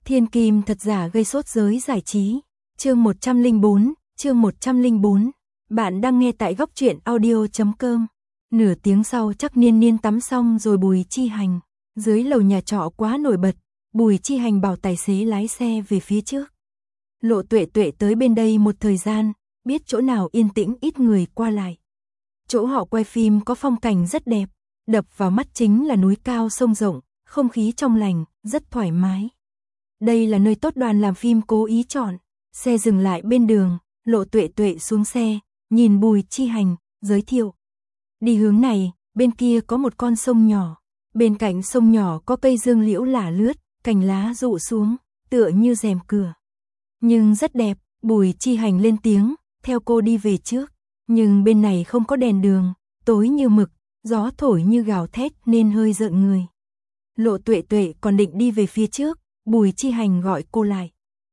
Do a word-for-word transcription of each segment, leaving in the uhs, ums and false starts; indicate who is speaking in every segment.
Speaker 1: Thiên kim thật giả gây sốt giới giải trí. Chương một trăm lẻ bốn, chương một trăm lẻ bốn. Bạn đang nghe tại góc truyện audio chấm com. Nửa tiếng sau chắc Niên Niên tắm xong rồi Bùi Chi Hành. Dưới lầu nhà trọ quá nổi bật, Bùi Chi Hành bảo tài xế lái xe về phía trước. Lộ Tuệ Tuệ tới bên đây một thời gian, biết chỗ nào yên tĩnh ít người qua lại. Chỗ họ quay phim có phong cảnh rất đẹp, đập vào mắt chính là núi cao sông rộng, không khí trong lành, rất thoải mái. Đây là nơi tốt đoàn làm phim cố ý chọn. Xe dừng lại bên đường, Lộ Tuệ Tuệ xuống xe, nhìn Bùi Chi Hành, giới thiệu. Đi hướng này, bên kia có một con sông nhỏ. Bên cạnh sông nhỏ có cây dương liễu lả lướt, cành lá rủ xuống, tựa như rèm cửa. Nhưng rất đẹp, Bùi Chi Hành lên tiếng, theo cô đi về trước. Nhưng bên này không có đèn đường, tối như mực, gió thổi như gào thét nên hơi rợn người. Lộ Tuệ Tuệ còn định đi về phía trước, Bùi Chi Hành gọi cô lại.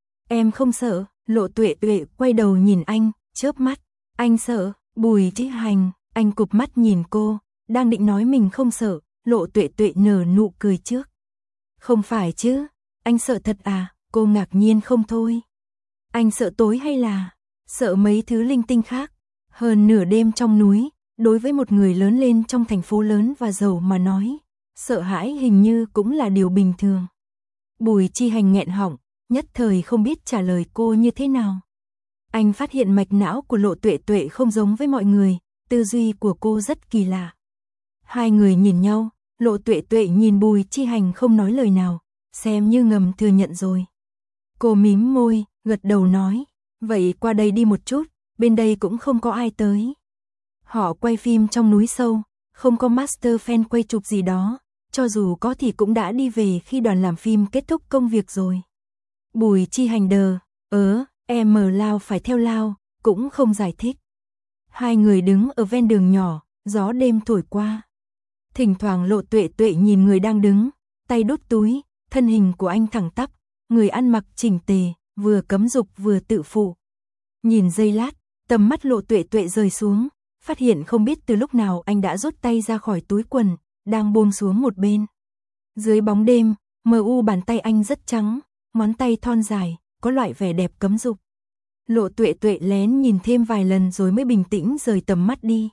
Speaker 1: Em không sợ, Lộ Tuệ Tuệ quay đầu nhìn anh, chớp mắt. Anh sợ, Bùi Chi Hành, anh cụp mắt nhìn cô, đang định nói mình không sợ, Lộ Tuệ Tuệ nở nụ cười trước. Không phải chứ, anh sợ thật à, cô ngạc nhiên không thôi. Anh sợ tối hay là, sợ mấy thứ linh tinh khác. Hơn nửa đêm trong núi, đối với một người lớn lên trong thành phố lớn và giàu mà nói, sợ hãi hình như cũng là điều bình thường. Bùi Chi Hành nghẹn họng, nhất thời không biết trả lời cô như thế nào. Anh phát hiện mạch não của Lộ Tuệ Tuệ không giống với mọi người, tư duy của cô rất kỳ lạ. Hai người nhìn nhau, Lộ Tuệ Tuệ nhìn Bùi Chi Hành không nói lời nào, xem như ngầm thừa nhận rồi. Cô mím môi, gật đầu nói, vậy qua đây đi một chút, bên đây cũng không có ai tới. Họ quay phim trong núi sâu, không có master fan quay chụp gì đó, cho dù có thì cũng đã đi về khi đoàn làm phim kết thúc công việc rồi. Bùi Chi Hành đờ, ớ, em mờ lao phải theo lao, cũng không giải thích. Hai người đứng ở ven đường nhỏ, gió đêm thổi qua. Thỉnh thoảng Lộ Tuệ Tuệ nhìn người đang đứng, tay đút túi, thân hình của anh thẳng tắp, người ăn mặc chỉnh tề, vừa cấm dục vừa tự phụ. Nhìn giây lát, tầm mắt Lộ Tuệ Tuệ rời xuống, phát hiện không biết từ lúc nào anh đã rút tay ra khỏi túi quần, đang buông xuống một bên. Dưới bóng đêm, mờ u bàn tay anh rất trắng, ngón tay thon dài, có loại vẻ đẹp cấm dục. Lộ Tuệ Tuệ lén nhìn thêm vài lần rồi mới bình tĩnh rời tầm mắt đi.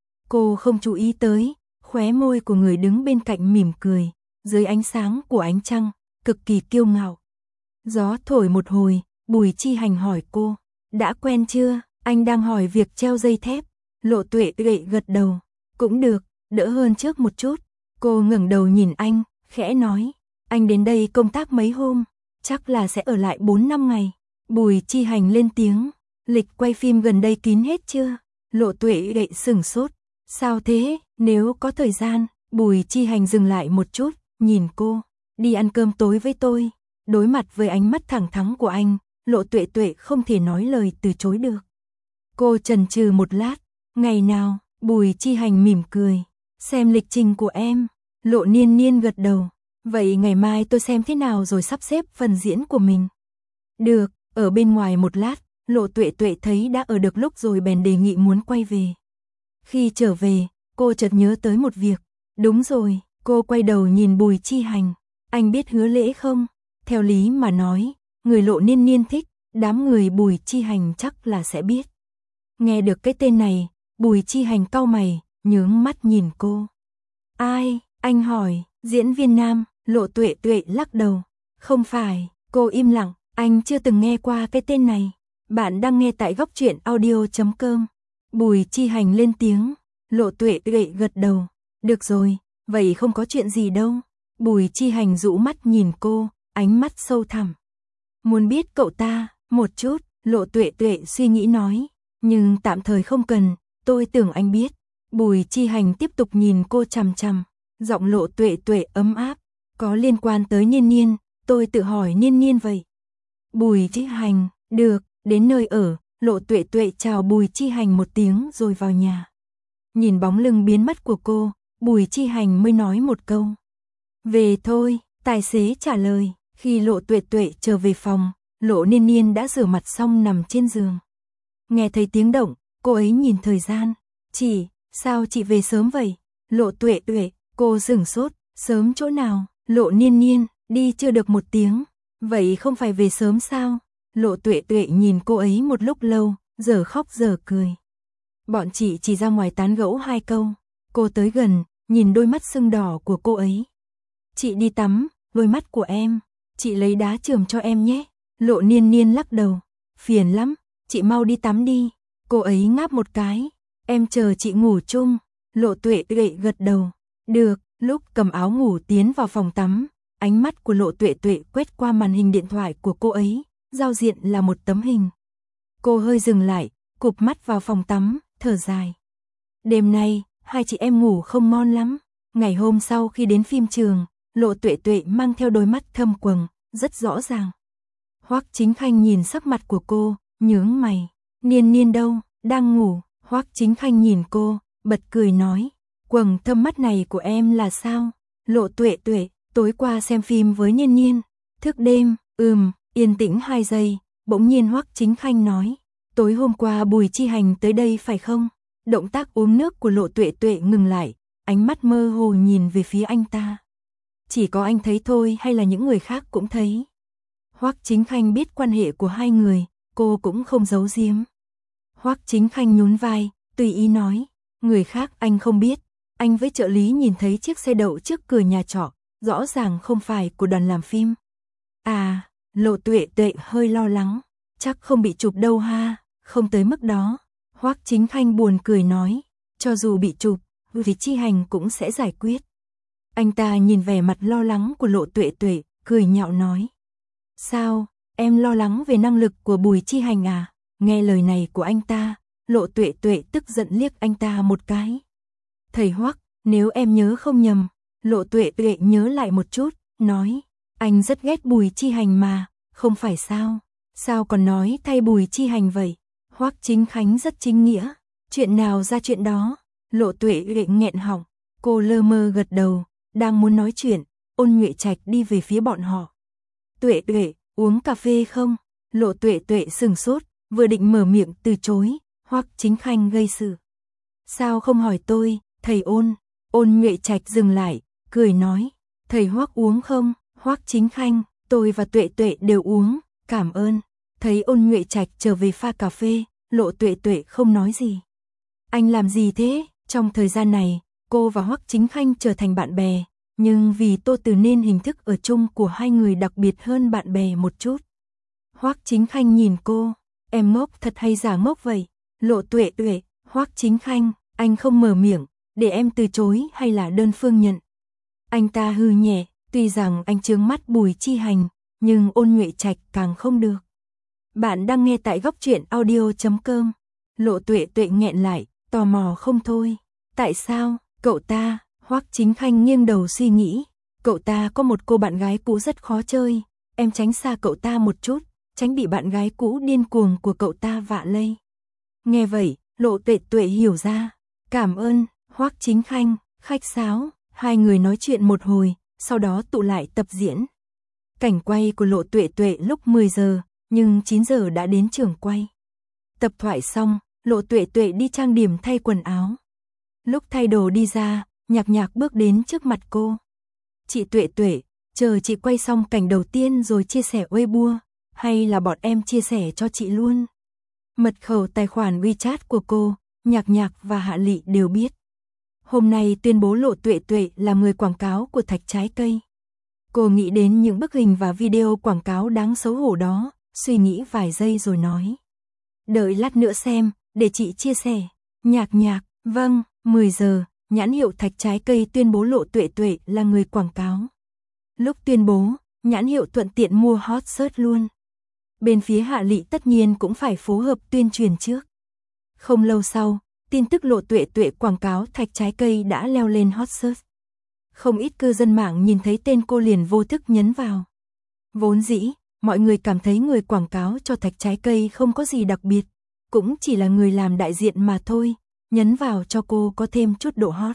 Speaker 1: Cô không chú ý tới, khóe môi của người đứng bên cạnh mỉm cười, dưới ánh sáng của ánh trăng, cực kỳ kiêu ngạo. Gió thổi một hồi, Bùi Chi Hành hỏi cô, đã quen chưa? Anh đang hỏi việc treo dây thép. Lộ Tuệ Tuệ gật đầu, cũng được, đỡ hơn trước một chút. Cô ngẩng đầu nhìn anh, khẽ nói, anh đến đây công tác mấy hôm, chắc là sẽ ở lại bốn năm ngày. Bùi Chi Hành lên tiếng, lịch quay phim gần đây kín hết chưa? Lộ Tuệ Tuệ sửng sốt, sao thế? Nếu có thời gian, Bùi Chi Hành dừng lại một chút, nhìn cô, đi ăn cơm tối với tôi. Đối mặt với ánh mắt thẳng thắn của anh, Lộ Tuệ Tuệ không thể nói lời từ chối được. Cô chần chừ một lát, ngày nào? Bùi Chi Hành mỉm cười, xem lịch trình của em. Lộ Niên Niên gật đầu, vậy ngày mai tôi xem thế nào rồi sắp xếp phần diễn của mình. Được, ở bên ngoài một lát, Lộ Tuệ Tuệ thấy đã ở được lúc rồi bèn đề nghị muốn quay về. Khi trở về, cô chợt nhớ tới một việc. Đúng rồi, cô quay đầu nhìn Bùi Chi Hành, anh biết Hứa Lễ không? Theo lý mà nói, người Lộ Niên Niên thích, đám người Bùi Chi Hành chắc là sẽ biết. Nghe được cái tên này, Bùi Chi Hành cau mày, nhướng mắt nhìn cô. Ai? Anh hỏi, diễn viên nam. Lộ Tuệ Tuệ lắc đầu. Không phải, cô im lặng, anh chưa từng nghe qua cái tên này. Bạn đang nghe tại góc truyện audio chấm com. Bùi Chi Hành lên tiếng, Lộ Tuệ Tuệ gật đầu. Được rồi, vậy không có chuyện gì đâu. Bùi Chi Hành rũ mắt nhìn cô, ánh mắt sâu thẳm. Muốn biết cậu ta, một chút, Lộ Tuệ Tuệ suy nghĩ nói. Nhưng tạm thời không cần, tôi tưởng anh biết. Bùi Chi Hành tiếp tục nhìn cô chằm chằm, giọng Lộ Tuệ Tuệ ấm áp. Có liên quan tới Niên Niên, tôi tự hỏi Niên Niên vậy. Bùi Chi Hành, được, đến nơi ở, Lộ Tuệ Tuệ chào Bùi Chi Hành một tiếng rồi vào nhà. Nhìn bóng lưng biến mất của cô, Bùi Chi Hành mới nói một câu. Về thôi, tài xế trả lời. Khi Lộ Tuệ Tuệ trở về phòng, Lộ Niên Niên đã rửa mặt xong nằm trên giường. Nghe thấy tiếng động, cô ấy nhìn thời gian. Chị, sao chị về sớm vậy? Lộ Tuệ Tuệ, cô sửng sốt, sớm chỗ nào? Lộ Niên Niên, đi chưa được một tiếng. Vậy không phải về sớm sao? Lộ Tuệ Tuệ nhìn cô ấy một lúc lâu, giờ khóc giờ cười. Bọn chị chỉ ra ngoài tán gẫu hai câu. Cô tới gần, nhìn đôi mắt sưng đỏ của cô ấy. Chị đi tắm, đôi mắt của em, chị lấy đá chườm cho em nhé. Lộ Niên Niên lắc đầu, phiền lắm, chị mau đi tắm đi. Cô ấy ngáp một cái, em chờ chị ngủ chung. Lộ Tuệ Tuệ gật đầu, được. Lúc cầm áo ngủ tiến vào phòng tắm, ánh mắt của Lộ Tuệ Tuệ quét qua màn hình điện thoại của cô ấy, giao diện là một tấm hình. Cô hơi dừng lại, cụp mắt vào phòng tắm, thở dài. Đêm nay, hai chị em ngủ không ngon lắm. Ngày hôm sau khi đến phim trường, Lộ Tuệ Tuệ mang theo đôi mắt thâm quầng, rất rõ ràng. Hoắc Chính Khanh nhìn sắc mặt của cô, nhướng mày. Niên Niên đâu, đang ngủ. Hoắc Chính Khanh nhìn cô, bật cười nói. Quầng thâm mắt này của em là sao? Lộ Tuệ Tuệ, tối qua xem phim với Niên Niên. Thức đêm, ừm, yên tĩnh hai giây, bỗng nhiên Hoắc Chính Khanh nói. Tối hôm qua Bùi Chi Hành tới đây phải không? Động tác uống nước của Lộ Tuệ Tuệ ngừng lại, ánh mắt mơ hồ nhìn về phía anh ta. Chỉ có anh thấy thôi hay là những người khác cũng thấy? Hoắc Chính Khanh biết quan hệ của hai người, cô cũng không giấu giếm. Hoắc Chính Khanh nhún vai, tùy ý nói. Người khác anh không biết. Anh với trợ lý nhìn thấy chiếc xe đậu trước cửa nhà trọ, rõ ràng không phải của đoàn làm phim. À, Lộ Tuệ Tuệ hơi lo lắng, chắc không bị chụp đâu ha, không tới mức đó. Hoắc Chính Khanh buồn cười nói, cho dù bị chụp, thì Chi Hành cũng sẽ giải quyết. Anh ta nhìn vẻ mặt lo lắng của Lộ Tuệ Tuệ, cười nhạo nói. Sao, em lo lắng về năng lực của Bùi Chi Hành à? Nghe lời này của anh ta, Lộ Tuệ Tuệ tức giận liếc anh ta một cái. Thầy Hoắc, nếu em nhớ không nhầm, Lộ Tuệ Tuệ nhớ lại một chút, nói, anh rất ghét Bùi Chi Hành mà, không phải sao? Sao còn nói thay Bùi Chi Hành vậy? Hoắc Chính Khánh rất chính nghĩa, chuyện nào ra chuyện đó. Lộ Tuệ Tuệ nghẹn họng, cô lơ mơ gật đầu, đang muốn nói chuyện, Ôn Nhuệ Trạch đi về phía bọn họ. Tuệ Tuệ, uống cà phê không? Lộ Tuệ Tuệ sừng sốt, vừa định mở miệng từ chối, Hoắc Chính Khanh gây sự. Sao không hỏi tôi, thầy Ôn? Ôn Nhuệ Trạch dừng lại, cười nói, thầy Hoắc uống không? Hoắc Chính Khanh, tôi và Tuệ Tuệ đều uống, cảm ơn. Thấy Ôn Nhuệ Trạch trở về pha cà phê, Lộ Tuệ Tuệ không nói gì. Anh làm gì thế? Trong thời gian này, cô và Hoắc Chính Khanh trở thành bạn bè, nhưng vì Tô Từ nên hình thức ở chung của hai người đặc biệt hơn bạn bè một chút. Hoắc Chính Khanh nhìn cô, em ngốc thật hay giả ngốc vậy? Lộ Tuệ Tuệ, Hoắc Chính Khanh, anh không mở miệng, để em từ chối hay là đơn phương nhận? Anh ta hừ nhẹ, tuy rằng anh trướng mắt Bùi Chi Hành, nhưng Ôn Nhuệ Trạch càng không được. Bạn đang nghe tại góc truyện audio chấm com. Lộ Tuệ Tuệ nghẹn lại, tò mò không thôi. Tại sao, cậu ta? Hoắc Chính Khanh nghiêng đầu suy nghĩ. Cậu ta có một cô bạn gái cũ rất khó chơi, em tránh xa cậu ta một chút, tránh bị bạn gái cũ điên cuồng của cậu ta vạ lây. Nghe vậy, Lộ Tuệ Tuệ hiểu ra. Cảm ơn, Hoắc Chính Khanh, khách sáo. Hai người nói chuyện một hồi, sau đó tụ lại tập diễn. Cảnh quay của Lộ Tuệ Tuệ lúc mười giờ, nhưng chín giờ đã đến trường quay. Tập thoại xong, Lộ Tuệ Tuệ đi trang điểm thay quần áo. Lúc thay đồ đi ra, Nhạc Nhạc bước đến trước mặt cô. Chị Tuệ Tuệ, chờ chị quay xong cảnh đầu tiên rồi chia sẻ Weibo, hay là bọn em chia sẻ cho chị luôn? Mật khẩu tài khoản WeChat của cô, Nhạc Nhạc và Hạ Lị đều biết. Hôm nay tuyên bố Lộ Tuệ Tuệ là người quảng cáo của Thạch Trái Cây. Cô nghĩ đến những bức hình và video quảng cáo đáng xấu hổ đó, suy nghĩ vài giây rồi nói. Đợi lát nữa xem, để chị chia sẻ. Nhạc Nhạc, vâng, mười giờ, nhãn hiệu Thạch Trái Cây tuyên bố Lộ Tuệ Tuệ là người quảng cáo. Lúc tuyên bố, nhãn hiệu thuận tiện mua hot search luôn. Bên phía Hạ Lị tất nhiên cũng phải phối hợp tuyên truyền trước. Không lâu sau, tin tức Lộ Tuệ Tuệ quảng cáo Thạch Trái Cây đã leo lên hot search. Không ít cư dân mạng nhìn thấy tên cô liền vô thức nhấn vào. Vốn dĩ, mọi người cảm thấy người quảng cáo cho Thạch Trái Cây không có gì đặc biệt, cũng chỉ là người làm đại diện mà thôi, nhấn vào cho cô có thêm chút độ hot.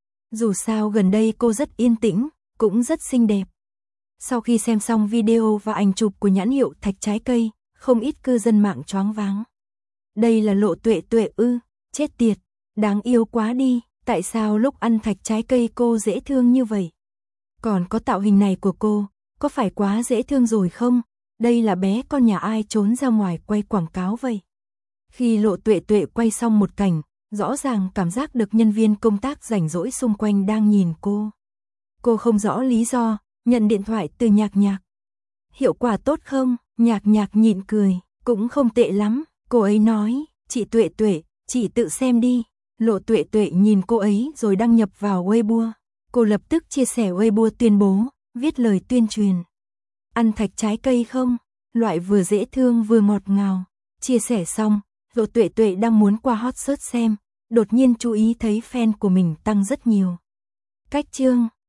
Speaker 1: Dù sao gần đây cô rất yên tĩnh, cũng rất xinh đẹp. Sau khi xem xong video và ảnh chụp của nhãn hiệu Thạch Trái Cây, không ít cư dân mạng choáng váng. Đây là Lộ Tuệ Tuệ ư? Chết tiệt, đáng yêu quá đi, tại sao lúc ăn Thạch Trái Cây cô dễ thương như vậy? Còn có tạo hình này của cô, có phải quá dễ thương rồi không? Đây là bé con nhà ai trốn ra ngoài quay quảng cáo vậy? Khi Lộ Tuệ Tuệ quay xong một cảnh, rõ ràng cảm giác được nhân viên công tác rảnh rỗi xung quanh đang nhìn cô. Cô không rõ lý do, nhận điện thoại từ Nhạc Nhạc. Hiệu quả tốt không? Nhạc Nhạc nhịn cười, cũng không tệ lắm, cô ấy nói, chị Tuệ Tuệ, chị tự xem đi. Lộ Tuệ Tuệ nhìn cô ấy rồi đăng nhập vào Weibo. Cô lập tức chia sẻ Weibo tuyên bố, viết lời tuyên truyền. Ăn thạch trái cây không? Loại vừa dễ thương vừa ngọt ngào. Chia sẻ xong, Lộ Tuệ Tuệ đang muốn qua hot search xem, đột nhiên chú ý thấy fan của mình tăng rất nhiều. Cách chương